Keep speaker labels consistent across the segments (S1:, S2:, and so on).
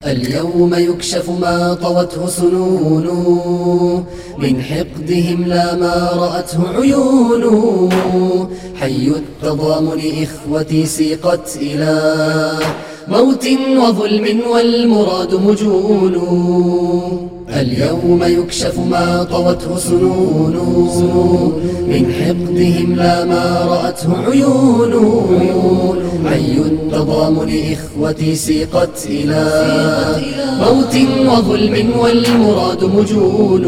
S1: اليوم يكشف ما طوته سنون من حقدهم لا ما رأته عيون. حي التضامن إخوتي سيقت إلى موت وظلم والمراد مجون. اليوم يكشف ما طوته سنون من حقدهم لا ما رأته عيون. حي التضامن إخوتي سيقت إلى موت وظلم والمراد مجون.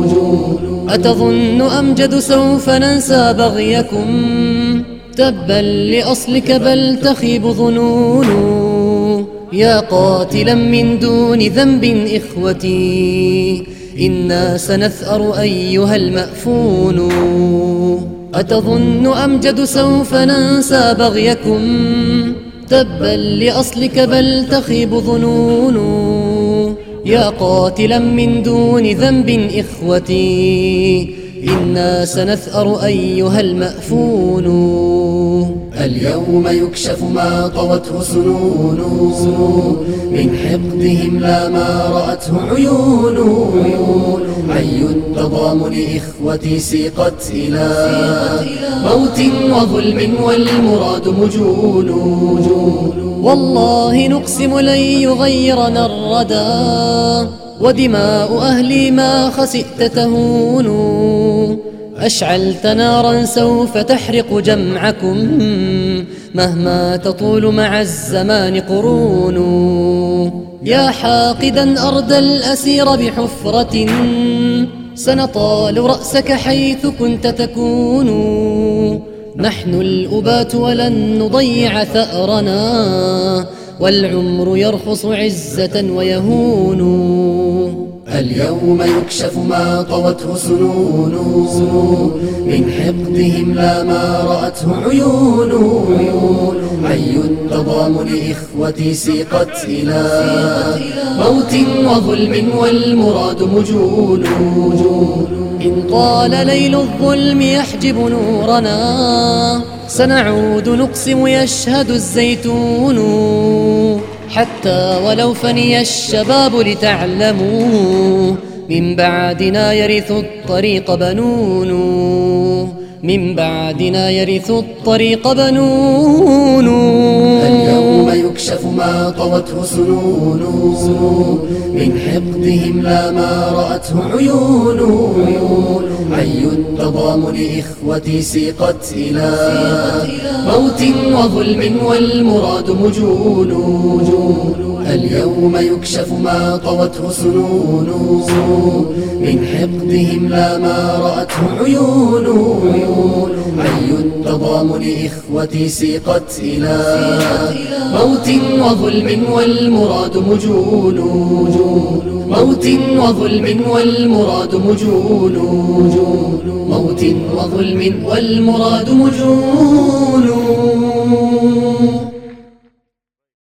S2: أتظن أمجد سوف ننسى بغيكم؟ تبا لأصلك بل تخيب ظنون. يا قاتلا من دون ذنب إخوتي إنا سنثأر أيها المأفون. أتظن أمجد سوف ننسى بغيكم؟ تبا لأصلك بل تخيب ظنون. يا قاتلا من دون ذنب إخوتي إنا سنثأر أيها المأفون.
S1: اليوم يكشف ما طوته سنون من حقدهم لا ما رأته عيون. حي التضامن إخوتي سيقت إلى موت وظلم والمراد مجون.
S2: والله نقسم لن يغيرنا الردى ودماء أهلي ما خسئت تهون. أشعلت نارا سوف تحرق جمعكم مهما تطول مع الزمان قرون. يا حاقدا أردى الأسير بحفرة سنطال رأسك حيث كنت تكون. نحن الأبات ولن نضيع ثأرنا والعمر يرخص عزة ويهون.
S1: اليوم يكشف ما طوته سنون من حقدهم لا ما رأته عيون. حي التضامن إخوتي سيقت إلى موت وظلم والمراد مجون.
S2: إن طال ليل الظلم يحجب نورنا سنعود نقسم يشهد الزيتون. حتى ولو فني الشباب لتعلموا من بعدنا يرث الطريق بنون. من بعدنا يرث الطريق بنون.
S1: اليوم يكشف ما طوته سنون من حقدهم لا ما رأته عيون. حي التضامن إخوتي سيقت إلى موت وظلم والمراد مجون. اليوم يكشف ما طوته سنون من حقدهم لا ما رأته عيون. حي التضامن إخوتي سيقت إلى موت وظلم والمراد مجون. موت وظلم والمراد مجون. موت وظلم والمراد مجون.